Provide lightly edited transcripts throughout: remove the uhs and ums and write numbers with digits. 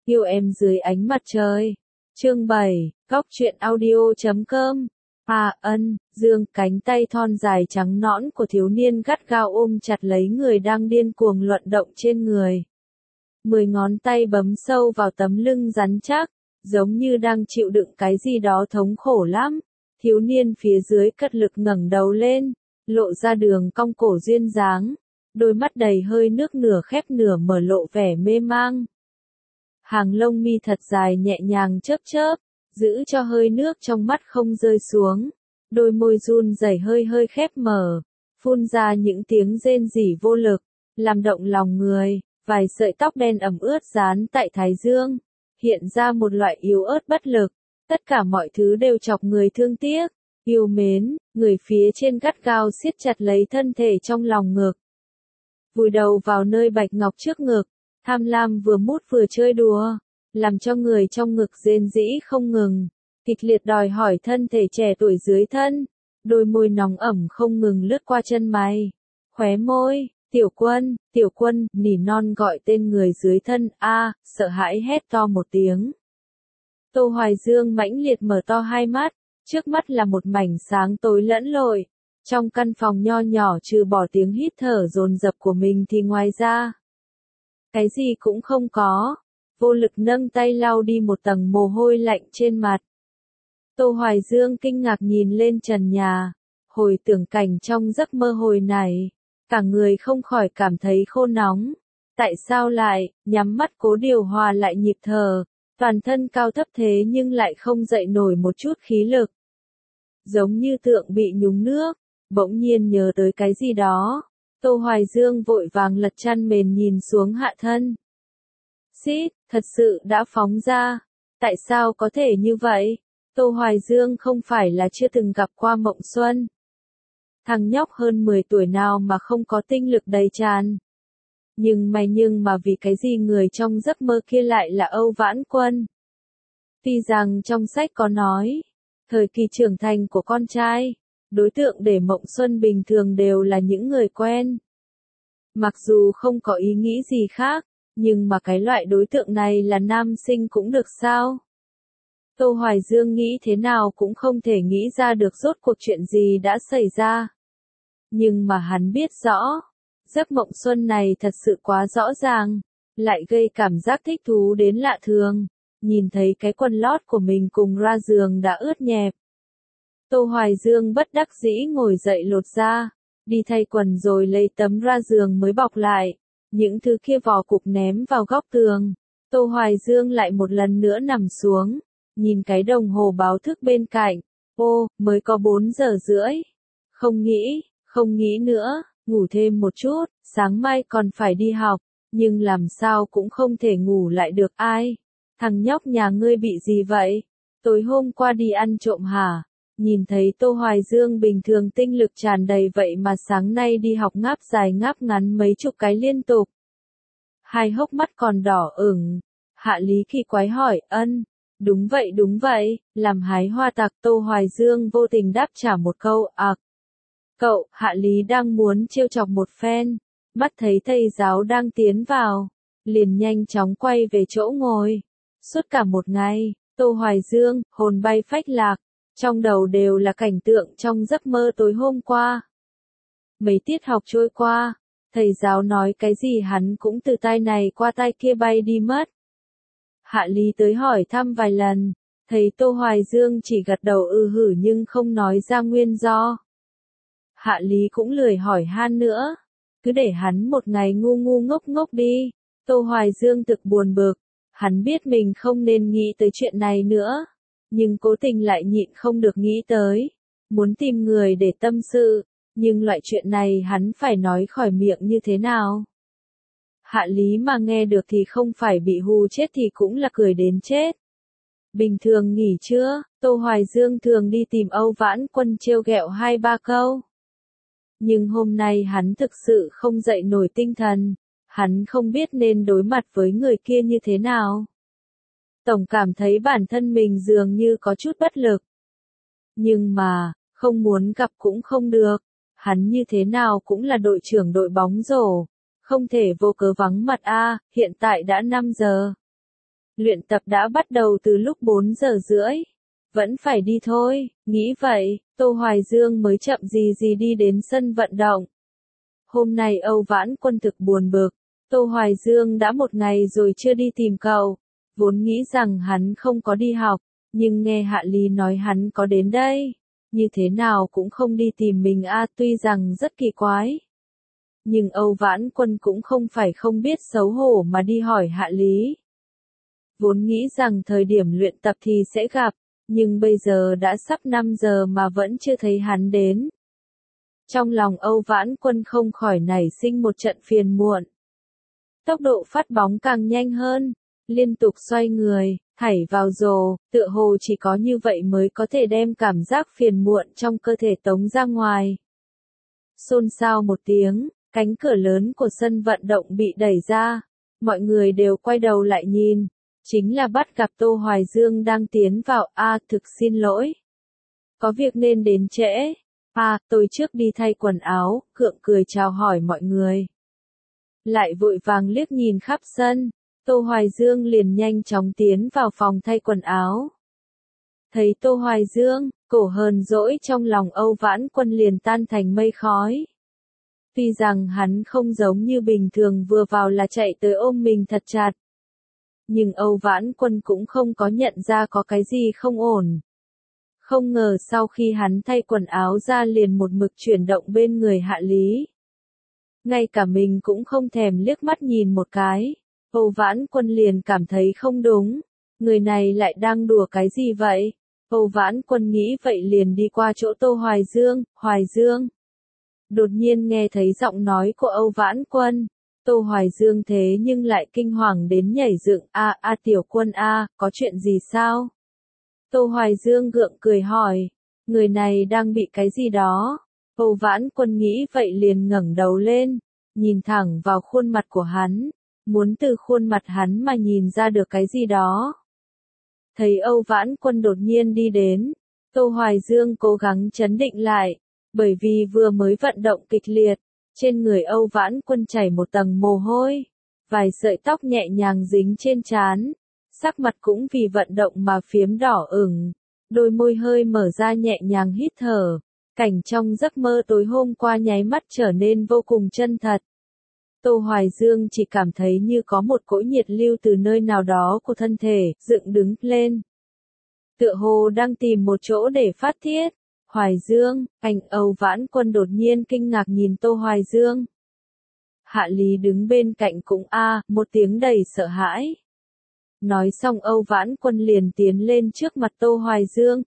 Yêu em dưới ánh mặt trời. Chương 7, Góc truyện audio.com. Dương, cánh tay thon dài trắng nõn của thiếu niên gắt gao ôm chặt lấy người đang điên cuồng luận động trên người. 10 ngón tay bấm sâu vào tấm lưng rắn chắc, giống như đang chịu đựng cái gì đó thống khổ lắm. Thiếu niên phía dưới cật lực ngẩng đầu lên, lộ ra đường cong cổ duyên dáng, đôi mắt đầy hơi nước nửa khép nửa mở lộ vẻ mê mang. Hàng lông mi thật dài nhẹ nhàng chớp chớp, giữ cho hơi nước trong mắt không rơi xuống. Đôi môi run rẩy hơi hơi khép mở, phun ra những tiếng rên rỉ vô lực, làm động lòng người. Vài sợi tóc đen ẩm ướt dán tại thái dương, hiện ra một loại yếu ớt bất lực. Tất cả mọi thứ đều chọc người thương tiếc, yêu mến. Người phía trên gắt gao siết chặt lấy thân thể trong lòng ngực, vùi đầu vào nơi bạch ngọc trước ngực, tham lam vừa mút vừa chơi đùa, làm cho người trong ngực rên rỉ không ngừng, kịch liệt đòi hỏi thân thể trẻ tuổi dưới thân. Đôi môi nóng ẩm không ngừng lướt qua chân mày, khóe môi. Tiểu quân, nỉ non gọi tên người dưới thân. Sợ hãi hét to một tiếng. Tô Hoài Dương mãnh liệt mở to hai mắt, trước mắt là một mảnh sáng tối lẫn lội. Trong căn phòng nho nhỏ trừ bỏ tiếng hít thở dồn dập của mình thì ngoài ra, cái gì cũng không có. Vô lực nâng tay lau đi một tầng mồ hôi lạnh trên mặt. Tô Hoài Dương kinh ngạc nhìn lên trần nhà, hồi tưởng cảnh trong giấc mơ hồi này. Cả người không khỏi cảm thấy khô nóng. Tại sao lại, nhắm mắt cố điều hòa lại nhịp thở, toàn thân cao thấp thế nhưng lại không dậy nổi một chút khí lực. Giống như tượng bị nhúng nước, bỗng nhiên nhớ tới cái gì đó. Tô Hoài Dương vội vàng lật chăn mền nhìn xuống hạ thân. Xít, thật sự đã phóng ra. Tại sao có thể như vậy? Tô Hoài Dương không phải là chưa từng gặp qua Mộng Xuân. Thằng nhóc hơn 10 tuổi nào mà không có tinh lực đầy tràn. Nhưng mà vì cái gì người trong giấc mơ kia lại là Âu Vãn Quân? Tuy rằng trong sách có nói, thời kỳ trưởng thành của con trai, đối tượng để Mộng Xuân bình thường đều là những người quen. Mặc dù không có ý nghĩ gì khác, nhưng mà cái loại đối tượng này là nam sinh cũng được sao? Tô Hoài Dương nghĩ thế nào cũng không thể nghĩ ra được rốt cuộc chuyện gì đã xảy ra. Nhưng mà hắn biết rõ, giấc mộng xuân này thật sự quá rõ ràng, lại gây cảm giác thích thú đến lạ thường. Nhìn thấy cái quần lót của mình cùng ra giường đã ướt nhẹp. Tô Hoài Dương bất đắc dĩ ngồi dậy lột ra, đi thay quần rồi lấy tấm ra giường mới bọc lại. Những thứ kia vò cục ném vào góc tường. Tô Hoài Dương lại một lần nữa nằm xuống, nhìn cái đồng hồ báo thức bên cạnh. Mới có 4 giờ rưỡi. Không nghĩ nữa, ngủ thêm một chút, sáng mai còn phải đi học, nhưng làm sao cũng không thể ngủ lại được. Ai? Thằng nhóc nhà ngươi bị gì vậy? Tối hôm qua đi ăn trộm hả? Nhìn thấy Tô Hoài Dương bình thường tinh lực tràn đầy vậy mà sáng nay đi học ngáp dài ngáp ngắn mấy chục cái liên tục. Hai hốc mắt còn đỏ ửng. Hạ Lý kỳ quái hỏi. Đúng vậy, làm hái hoa tặc. Tô Hoài Dương vô tình đáp trả một câu. Cậu. Hạ Lý đang muốn trêu chọc một phen, mắt thấy thầy giáo đang tiến vào, liền nhanh chóng quay về chỗ ngồi. Suốt cả một ngày, Tô Hoài Dương, hồn bay phách lạc, trong đầu đều là cảnh tượng trong giấc mơ tối hôm qua. Mấy tiết học trôi qua, thầy giáo nói cái gì hắn cũng từ tai này qua tai kia bay đi mất. Hạ Lý tới hỏi thăm vài lần, thấy Tô Hoài Dương chỉ gật đầu hử nhưng không nói ra nguyên do. Hạ Lý cũng lười hỏi han nữa, cứ để hắn một ngày ngu ngốc đi. Tô Hoài Dương thực buồn bực, hắn biết mình không nên nghĩ tới chuyện này nữa, nhưng cố tình lại nhịn không được nghĩ tới, muốn tìm người để tâm sự, nhưng loại chuyện này hắn phải nói khỏi miệng như thế nào? Hạ Lý mà nghe được thì không phải bị hù chết thì cũng là cười đến chết. Bình thường nghỉ trưa, Tô Hoài Dương thường đi tìm Âu Vãn Quân trêu ghẹo 2-3 câu. Nhưng hôm nay hắn thực sự không dậy nổi tinh thần, hắn không biết nên đối mặt với người kia như thế nào. Tổng cảm thấy bản thân mình dường như có chút bất lực. Nhưng mà, không muốn gặp cũng không được, hắn như thế nào cũng là đội trưởng đội bóng rổ, không thể vô cớ vắng mặt. Hiện tại đã 5 giờ. Luyện tập đã bắt đầu từ lúc 4 giờ rưỡi. Vẫn phải đi thôi, nghĩ vậy, Tô Hoài Dương mới chậm gì gì đi đến sân vận động. Hôm nay Âu Vãn Quân thực buồn bực, Tô Hoài Dương đã một ngày rồi chưa đi tìm cậu, vốn nghĩ rằng hắn không có đi học, nhưng nghe Hạ Lý nói hắn có đến đây, như thế nào cũng không đi tìm mình tuy rằng rất kỳ quái. Nhưng Âu Vãn Quân cũng không phải không biết xấu hổ mà đi hỏi Hạ Lý. Vốn nghĩ rằng thời điểm luyện tập thì sẽ gặp, nhưng bây giờ đã sắp 5 giờ mà vẫn chưa thấy hắn đến. Trong lòng Âu Vãn Quân không khỏi nảy sinh một trận phiền muộn. Tốc độ phát bóng càng nhanh hơn, liên tục xoay người, thảy vào rổ, tựa hồ chỉ có như vậy mới có thể đem cảm giác phiền muộn trong cơ thể tống ra ngoài. Xôn xao một tiếng, cánh cửa lớn của sân vận động bị đẩy ra, mọi người đều quay đầu lại nhìn, chính là bắt gặp Tô Hoài Dương đang tiến vào. Thực xin lỗi. Có việc nên đến trễ. Tôi trước đi thay quần áo, gượng cười chào hỏi mọi người. Lại vội vàng liếc nhìn khắp sân, Tô Hoài Dương liền nhanh chóng tiến vào phòng thay quần áo. Thấy Tô Hoài Dương, cổ hờn dỗi trong lòng Âu Vãn Quân liền tan thành mây khói. Tuy rằng hắn không giống như bình thường vừa vào là chạy tới ôm mình thật chặt. Nhưng Âu Vãn Quân cũng không có nhận ra có cái gì không ổn. Không ngờ sau khi hắn thay quần áo ra liền một mực chuyển động bên người Hạ Lý. Ngay cả mình cũng không thèm liếc mắt nhìn một cái. Âu Vãn Quân liền cảm thấy không đúng. Người này lại đang đùa cái gì vậy? Âu Vãn Quân nghĩ vậy liền đi qua chỗ Tô Hoài Dương. Hoài Dương. Đột nhiên nghe thấy giọng nói của Âu Vãn Quân. Tô Hoài Dương thế nhưng lại kinh hoàng đến nhảy dựng. Tiểu Quân có chuyện gì sao? Tô Hoài Dương gượng cười hỏi. Người này đang bị cái gì đó? Âu Vãn Quân nghĩ vậy liền ngẩng đầu lên, nhìn thẳng vào khuôn mặt của hắn, muốn từ khuôn mặt hắn mà nhìn ra được cái gì đó. Thấy Âu Vãn Quân đột nhiên đi đến, Tô Hoài Dương cố gắng trấn định lại, bởi vì vừa mới vận động kịch liệt, trên người Âu Vãn Quân chảy một tầng mồ hôi, vài sợi tóc nhẹ nhàng dính trên trán, sắc mặt cũng vì vận động mà phiếm đỏ ửng, đôi môi hơi mở ra nhẹ nhàng hít thở. Cảnh trong giấc mơ tối hôm qua nháy mắt trở nên vô cùng chân thật. Tô Hoài Dương chỉ cảm thấy như có một cỗ nhiệt lưu từ nơi nào đó của thân thể, dựng đứng lên. Tựa hồ đang tìm một chỗ để phát tiết. Hoài Dương, Âu Vãn Quân đột nhiên kinh ngạc nhìn Tô Hoài Dương. Hạ Lý đứng bên cạnh cũng một tiếng đầy sợ hãi. Nói xong Âu Vãn Quân liền tiến lên trước mặt Tô Hoài Dương,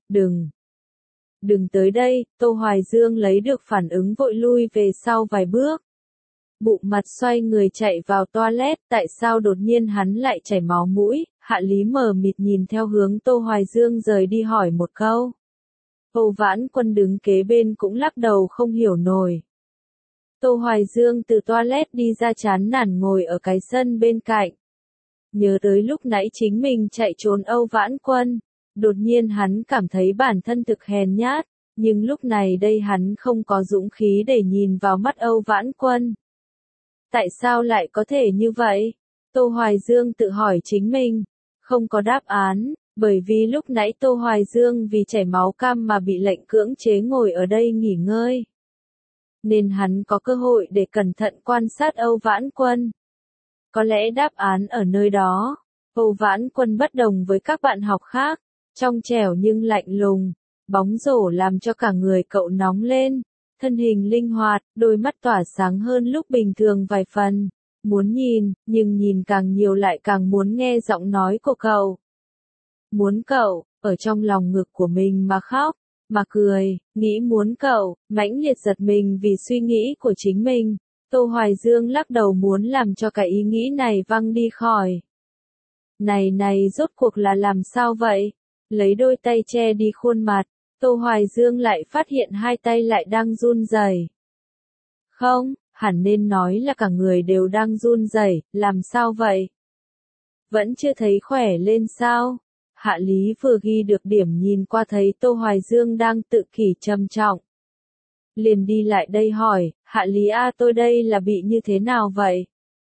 Đừng tới đây, Tô Hoài Dương lấy được phản ứng vội lui về sau vài bước. Bụng mặt xoay người chạy vào toilet, tại sao đột nhiên hắn lại chảy máu mũi, Hạ Lý mờ mịt nhìn theo hướng Tô Hoài Dương rời đi hỏi một câu. Âu Vãn Quân đứng kế bên cũng lắc đầu không hiểu nổi. Tô Hoài Dương từ toilet đi ra chán nản ngồi ở cái sân bên cạnh. Nhớ tới lúc nãy chính mình chạy trốn Âu Vãn Quân. Đột nhiên hắn cảm thấy bản thân thực hèn nhát, nhưng lúc này đây hắn không có dũng khí để nhìn vào mắt Âu Vãn Quân. Tại sao lại có thể như vậy? Tô Hoài Dương tự hỏi chính mình, không có đáp án, bởi vì lúc nãy Tô Hoài Dương vì chảy máu cam mà bị lệnh cưỡng chế ngồi ở đây nghỉ ngơi. Nên hắn có cơ hội để cẩn thận quan sát Âu Vãn Quân. Có lẽ đáp án ở nơi đó. Âu Vãn Quân bất đồng với các bạn học khác. Trong trẻo nhưng lạnh lùng, bóng rổ làm cho cả người cậu nóng lên, thân hình linh hoạt, đôi mắt tỏa sáng hơn lúc bình thường vài phần, muốn nhìn, nhưng nhìn càng nhiều lại càng muốn nghe giọng nói của cậu. Muốn cậu, ở trong lòng ngực của mình mà khóc, mà cười, nghĩ muốn cậu, mãnh liệt giật mình vì suy nghĩ của chính mình, Tô Hoài Dương lắc đầu muốn làm cho cái ý nghĩ này văng đi khỏi. Này rốt cuộc là làm sao vậy? Lấy đôi tay che đi khuôn mặt, Tô Hoài Dương lại phát hiện hai tay lại đang run rẩy. Không, hẳn nên nói là cả người đều đang run rẩy, làm sao vậy? Vẫn chưa thấy khỏe lên sao? Hạ Lý vừa ghi được điểm nhìn qua thấy Tô Hoài Dương đang tự kỷ trầm trọng. Liền đi lại đây hỏi, Hạ Lý tôi đây là bị như thế nào vậy?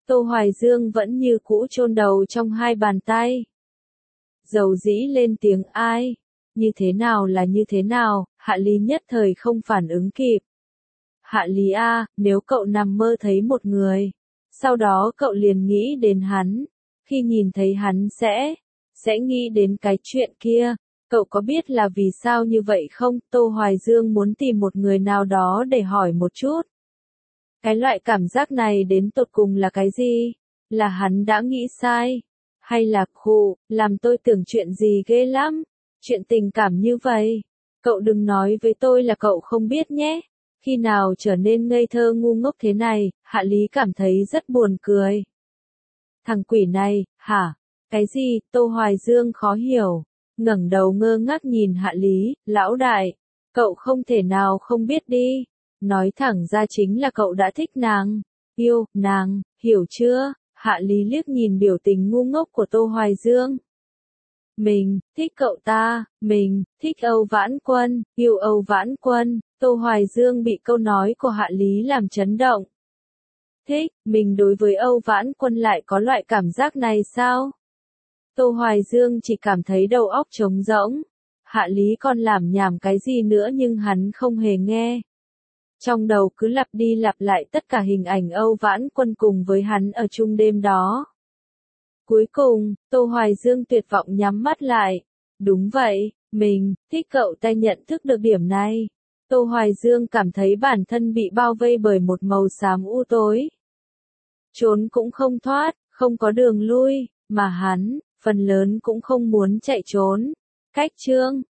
Tô Hoài Dương vẫn như cũ chôn đầu trong hai bàn tay. Dầu dĩ lên tiếng ai? Như thế nào là như thế nào? Hạ Lý nhất thời không phản ứng kịp. Hạ Lý a, nếu cậu nằm mơ thấy một người, sau đó cậu liền nghĩ đến hắn, khi nhìn thấy hắn sẽ nghĩ đến cái chuyện kia, cậu có biết là vì sao như vậy không? Tô Hoài Dương muốn tìm một người nào đó để hỏi một chút. Cái loại cảm giác này đến tột cùng là cái gì? Là hắn đã nghĩ sai? Hay là khụ, làm tôi tưởng chuyện gì ghê lắm? Chuyện tình cảm như vậy? Cậu đừng nói với tôi là cậu không biết nhé. Khi nào trở nên ngây thơ ngu ngốc thế này, Hạ Lý cảm thấy rất buồn cười. Thằng quỷ này, hả? Cái gì? Tô Hoài Dương khó hiểu, ngẩng đầu ngơ ngác nhìn Hạ Lý, lão đại, cậu không thể nào không biết đi. Nói thẳng ra chính là cậu đã thích nàng, yêu nàng, hiểu chưa? Hạ Lý liếc nhìn biểu tình ngu ngốc của Tô Hoài Dương. Mình, thích cậu ta, mình, thích Âu Vãn Quân, yêu Âu Vãn Quân. Tô Hoài Dương bị câu nói của Hạ Lý làm chấn động. Thích, mình đối với Âu Vãn Quân lại có loại cảm giác này sao? Tô Hoài Dương chỉ cảm thấy đầu óc trống rỗng. Hạ Lý còn lảm nhảm cái gì nữa nhưng hắn không hề nghe. Trong đầu cứ lặp đi lặp lại tất cả hình ảnh Âu Vãn Quân cùng với hắn ở chung đêm đó. Cuối cùng, Tô Hoài Dương tuyệt vọng nhắm mắt lại. Đúng vậy, mình, thích cậu ta nhận thức được điểm này. Tô Hoài Dương cảm thấy bản thân bị bao vây bởi một màu xám u tối. Trốn cũng không thoát, không có đường lui, mà hắn, phần lớn cũng không muốn chạy trốn. Cách chương